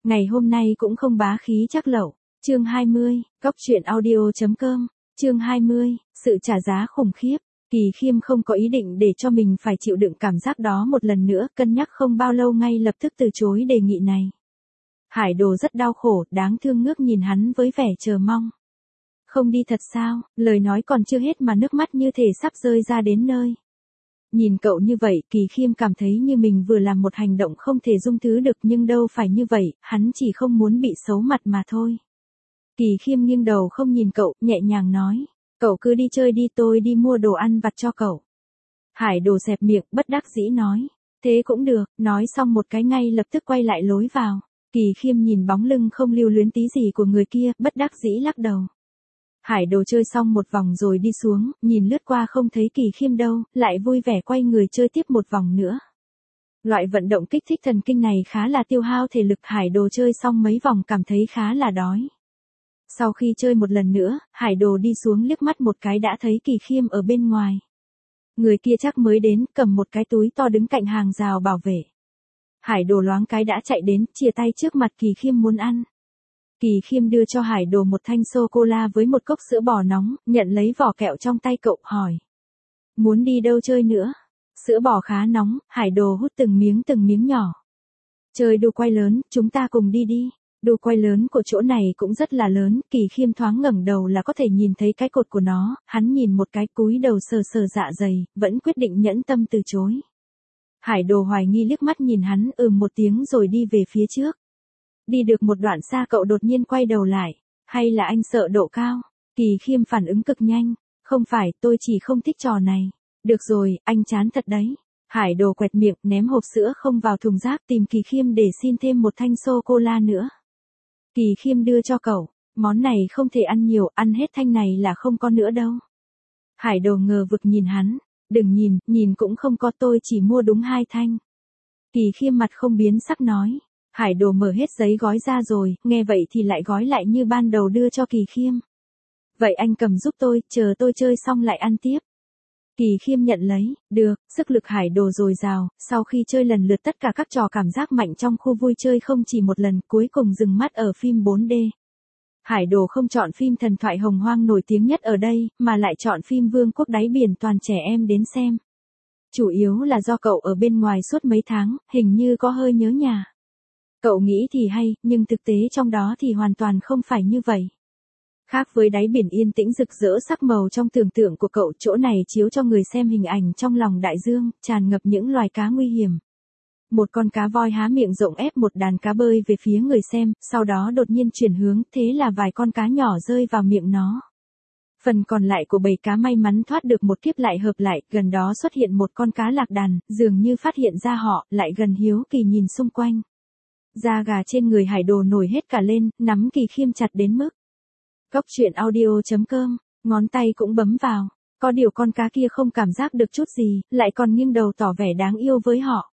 Ngày hôm nay cũng không bá khí chắc lẩu. Chương 20, Góc truyện audio.com. Chương 20, sự trả giá khủng khiếp. Kỳ Khiêm không có ý định để cho mình phải chịu đựng cảm giác đó một lần nữa, cân nhắc không bao lâu ngay lập tức từ chối đề nghị này. Hải Đồ rất đau khổ, đáng thương ngước nhìn hắn với vẻ chờ mong. Không đi thật sao? Lời nói còn chưa hết mà nước mắt như thể sắp rơi ra đến nơi. Nhìn cậu như vậy, Kỳ Khiêm cảm thấy như mình vừa làm một hành động không thể dung thứ được, nhưng đâu phải như vậy, hắn chỉ không muốn bị xấu mặt mà thôi. Kỳ Khiêm nghiêng đầu không nhìn cậu, nhẹ nhàng nói, cậu cứ đi chơi đi, tôi đi mua đồ ăn vặt cho cậu. Hải Đồ xẹp miệng, bất đắc dĩ nói, thế cũng được, nói xong một cái ngay lập tức quay lại lối vào. Kỳ Khiêm nhìn bóng lưng không lưu luyến tí gì của người kia, bất đắc dĩ lắc đầu. Hải Đồ chơi xong một vòng rồi đi xuống, nhìn lướt qua không thấy Kỳ Khiêm đâu, lại vui vẻ quay người chơi tiếp một vòng nữa. Loại vận động kích thích thần kinh này khá là tiêu hao thể lực. Hải Đồ chơi xong mấy vòng cảm thấy khá là đói. Sau khi chơi một lần nữa, Hải Đồ đi xuống liếc mắt một cái đã thấy Kỳ Khiêm ở bên ngoài. Người kia chắc mới đến, cầm một cái túi to đứng cạnh hàng rào bảo vệ. Hải Đồ loáng cái đã chạy đến, chìa tay trước mặt Kỳ Khiêm muốn ăn. Kỳ Khiêm đưa cho Hải Đồ một thanh sô-cô-la với một cốc sữa bò nóng, nhận lấy vỏ kẹo trong tay cậu, hỏi. Muốn đi đâu chơi nữa? Sữa bò khá nóng, Hải Đồ hút từng miếng nhỏ. Chơi đu quay lớn, chúng ta cùng đi đi. Đu quay lớn của chỗ này cũng rất là lớn, Kỳ Khiêm thoáng ngẩng đầu là có thể nhìn thấy cái cột của nó, hắn nhìn một cái cúi đầu sờ sờ dạ dày, vẫn quyết định nhẫn tâm từ chối. Hải Đồ hoài nghi liếc mắt nhìn hắn, một tiếng rồi đi về phía trước. Đi được một đoạn xa cậu đột nhiên quay đầu lại, hay là anh sợ độ cao? Kỳ Khiêm phản ứng cực nhanh, không phải, tôi chỉ không thích trò này. Được rồi, anh chán thật đấy. Hải Đồ quẹt miệng, ném hộp sữa không vào thùng rác, tìm Kỳ Khiêm để xin thêm một thanh sô-cô-la nữa. Kỳ Khiêm đưa cho cậu, món này không thể ăn nhiều, ăn hết thanh này là không có nữa đâu. Hải Đồ ngờ vực nhìn hắn, đừng nhìn, nhìn cũng không có, tôi chỉ mua đúng 2 thanh. Kỳ Khiêm mặt không biến sắc nói. Hải Đồ mở hết giấy gói ra rồi, nghe vậy thì lại gói lại như ban đầu đưa cho Kỳ Khiêm. Vậy anh cầm giúp tôi, chờ tôi chơi xong lại ăn tiếp. Kỳ Khiêm nhận lấy, được, sức lực Hải Đồ dồi dào, sau khi chơi lần lượt tất cả các trò cảm giác mạnh trong khu vui chơi không chỉ một lần, cuối cùng dừng mắt ở phim 4D. Hải Đồ không chọn phim thần thoại Hồng Hoang nổi tiếng nhất ở đây, mà lại chọn phim Vương quốc đáy biển toàn trẻ em đến xem. Chủ yếu là do cậu ở bên ngoài suốt mấy tháng, hình như có hơi nhớ nhà. Cậu nghĩ thì hay, nhưng thực tế trong đó thì hoàn toàn không phải như vậy. Khác với đáy biển yên tĩnh rực rỡ sắc màu trong tưởng tượng của cậu, chỗ này chiếu cho người xem hình ảnh trong lòng đại dương, tràn ngập những loài cá nguy hiểm. Một con cá voi há miệng rộng ép một đàn cá bơi về phía người xem, sau đó đột nhiên chuyển hướng, thế là vài con cá nhỏ rơi vào miệng nó. Phần còn lại của bầy cá may mắn thoát được một kiếp lại hợp lại, gần đó xuất hiện một con cá lạc đàn, dường như phát hiện ra họ, lại gần hiếu kỳ nhìn xung quanh. Da gà trên người Hải Đồ nổi hết cả lên, nắm Kỳ Khiêm chặt đến mức. Góc truyện audio.com, ngón tay cũng bấm vào. Có điều con cá kia không cảm giác được chút gì, lại còn nghiêng đầu tỏ vẻ đáng yêu với họ.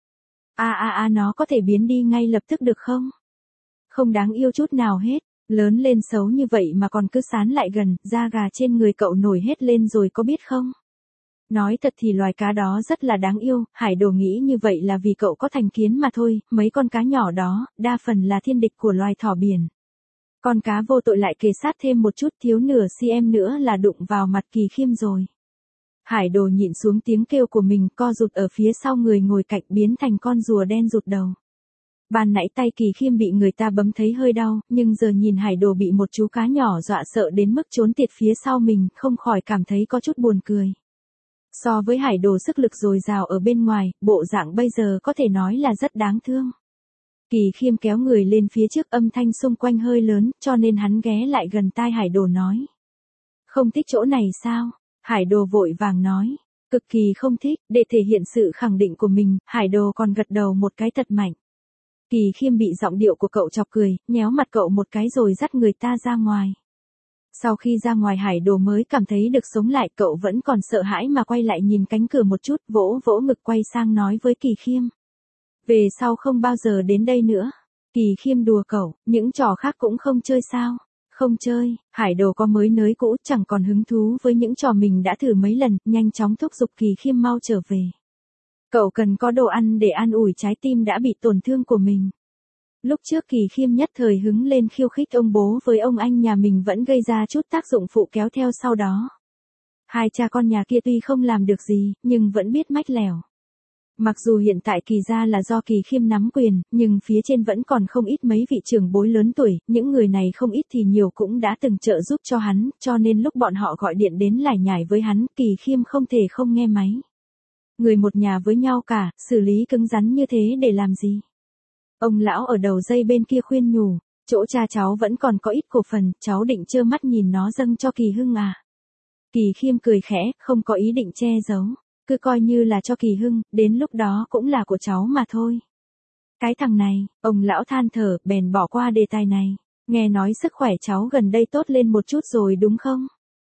Nó có thể biến đi ngay lập tức được không? Không đáng yêu chút nào hết, lớn lên xấu như vậy mà còn cứ sán lại gần, da gà trên người cậu nổi hết lên rồi có biết không? Nói thật thì loài cá đó rất là đáng yêu, Hải Đồ nghĩ như vậy là vì cậu có thành kiến mà thôi, mấy con cá nhỏ đó, đa phần là thiên địch của loài thỏ biển. Con cá vô tội lại kề sát thêm một chút, thiếu nửa cm nữa là đụng vào mặt Kỳ Khiêm rồi. Hải Đồ nhịn xuống tiếng kêu của mình, co rụt ở phía sau người ngồi cạnh, biến thành con rùa đen rụt đầu. Ban nãy tay Kỳ Khiêm bị người ta bấm thấy hơi đau, nhưng giờ nhìn Hải Đồ bị một chú cá nhỏ dọa sợ đến mức trốn tiệt phía sau mình, không khỏi cảm thấy có chút buồn cười. So với Hải Đồ sức lực dồi dào ở bên ngoài, bộ dạng bây giờ có thể nói là rất đáng thương. Kỳ Khiêm kéo người lên phía trước, âm thanh xung quanh hơi lớn, cho nên hắn ghé lại gần tai Hải Đồ nói. Không thích chỗ này sao? Hải Đồ vội vàng nói. Cực kỳ không thích, để thể hiện sự khẳng định của mình, Hải Đồ còn gật đầu một cái thật mạnh. Kỳ Khiêm bị giọng điệu của cậu chọc cười, nhéo mặt cậu một cái rồi dắt người ta ra ngoài. Sau khi ra ngoài Hải Đồ mới cảm thấy được sống lại, cậu vẫn còn sợ hãi mà quay lại nhìn cánh cửa một chút, vỗ vỗ ngực quay sang nói với Kỳ Khiêm. Về sau không bao giờ đến đây nữa. Kỳ Khiêm đùa cậu, những trò khác cũng không chơi sao? Không chơi, Hải Đồ có mới nới cũ, chẳng còn hứng thú với những trò mình đã thử mấy lần, nhanh chóng thúc giục Kỳ Khiêm mau trở về. Cậu cần có đồ ăn để an ủi trái tim đã bị tổn thương của mình. Lúc trước Kỳ Khiêm nhất thời hứng lên khiêu khích ông bố với ông anh nhà mình vẫn gây ra chút tác dụng phụ kéo theo sau đó. Hai cha con nhà kia tuy không làm được gì, nhưng vẫn biết mách lèo. Mặc dù hiện tại Kỳ gia là do Kỳ Khiêm nắm quyền, nhưng phía trên vẫn còn không ít mấy vị trưởng bối lớn tuổi, những người này không ít thì nhiều cũng đã từng trợ giúp cho hắn, cho nên lúc bọn họ gọi điện đến lải nhải với hắn, Kỳ Khiêm không thể không nghe máy. Người một nhà với nhau cả, xử lý cứng rắn như thế để làm gì? Ông lão ở đầu dây bên kia khuyên nhủ, chỗ cha cháu vẫn còn có ít cổ phần, cháu định trơ mắt nhìn nó dâng cho Kỳ Hưng à? Kỳ Khiêm cười khẽ, không có ý định che giấu. Cứ coi như là cho Kỳ Hưng, đến lúc đó cũng là của cháu mà thôi. Cái thằng này, ông lão than thở, bèn bỏ qua đề tài này. Nghe nói sức khỏe cháu gần đây tốt lên một chút rồi đúng không?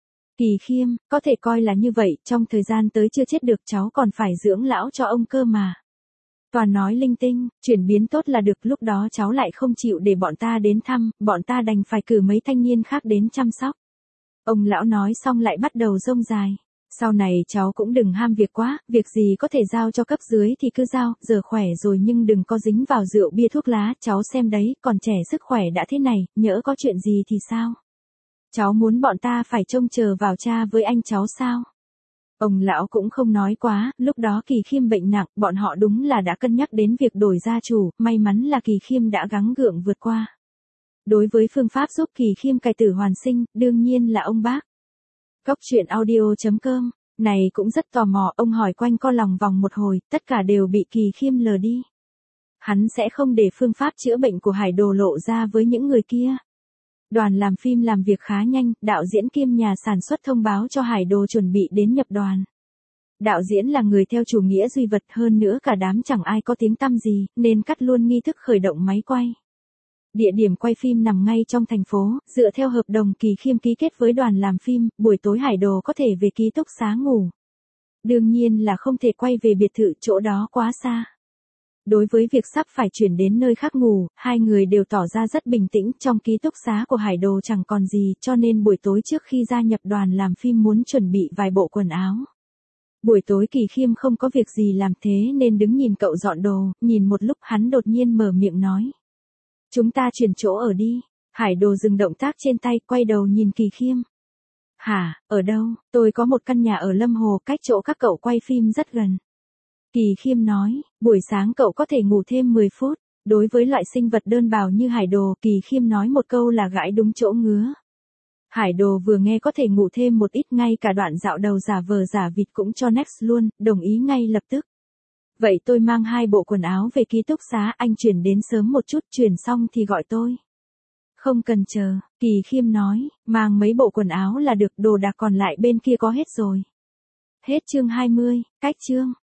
Kỳ Khiêm, có thể coi là như vậy, trong thời gian tới chưa chết được cháu còn phải dưỡng lão cho ông cơ mà. Toàn nói linh tinh, chuyển biến tốt là được, lúc đó cháu lại không chịu để bọn ta đến thăm, bọn ta đành phải cử mấy thanh niên khác đến chăm sóc. Ông lão nói xong lại bắt đầu rông dài. Sau này cháu cũng đừng ham việc quá, việc gì có thể giao cho cấp dưới thì cứ giao, giờ khỏe rồi nhưng đừng có dính vào rượu bia thuốc lá, cháu xem đấy, còn trẻ sức khỏe đã thế này, nhỡ có chuyện gì thì sao? Cháu muốn bọn ta phải trông chờ vào cha với anh cháu sao? Ông lão cũng không nói quá, lúc đó Kỳ Khiêm bệnh nặng, bọn họ đúng là đã cân nhắc đến việc đổi gia chủ, may mắn là Kỳ Khiêm đã gắng gượng vượt qua. Đối với phương pháp giúp Kỳ Khiêm cải tử hoàn sinh, đương nhiên là ông bác. Cóc truyện audio.com, này cũng rất tò mò, ông hỏi quanh co lòng vòng một hồi, tất cả đều bị Kỳ Khiêm lờ đi. Hắn sẽ không để phương pháp chữa bệnh của Hải Đồ lộ ra với những người kia. Đoàn làm phim làm việc khá nhanh, đạo diễn kiêm nhà sản xuất thông báo cho Hải Đồ chuẩn bị đến nhập đoàn. Đạo diễn là người theo chủ nghĩa duy vật, hơn nữa cả đám chẳng ai có tiếng tăm gì, nên cắt luôn nghi thức khởi động máy quay. Địa điểm quay phim nằm ngay trong thành phố, dựa theo hợp đồng Kỳ Khiêm ký kết với đoàn làm phim, buổi tối Hải Đồ có thể về ký túc xá ngủ. Đương nhiên là không thể quay về biệt thự, chỗ đó quá xa. Đối với việc sắp phải chuyển đến nơi khác ngủ, hai người đều tỏ ra rất bình tĩnh, trong ký túc xá của Hải Đồ chẳng còn gì, cho nên buổi tối trước khi gia nhập đoàn làm phim muốn chuẩn bị vài bộ quần áo. Buổi tối Kỳ Khiêm không có việc gì làm thế nên đứng nhìn cậu dọn đồ, nhìn một lúc hắn đột nhiên mở miệng nói. Chúng ta chuyển chỗ ở đi. Hải Đồ dừng động tác trên tay, quay đầu nhìn Kỳ Khiêm. Hả, ở đâu? Tôi có một căn nhà ở Lâm Hồ, cách chỗ các cậu quay phim rất gần. Kỳ Khiêm nói, buổi sáng cậu có thể ngủ thêm 10 phút. Đối với loại sinh vật đơn bào như Hải Đồ, Kỳ Khiêm nói một câu là gãi đúng chỗ ngứa. Hải Đồ vừa nghe có thể ngủ thêm một ít, ngay cả đoạn dạo đầu giả vờ giả vịt cũng cho next luôn, đồng ý ngay lập tức. Vậy tôi mang 2 bộ quần áo về ký túc xá, anh chuyển đến sớm một chút, chuyển xong thì gọi tôi. Không cần chờ, Kỳ Khiêm nói, mang mấy bộ quần áo là được, đồ đạc còn lại bên kia có hết rồi. Hết chương 20, cách chương.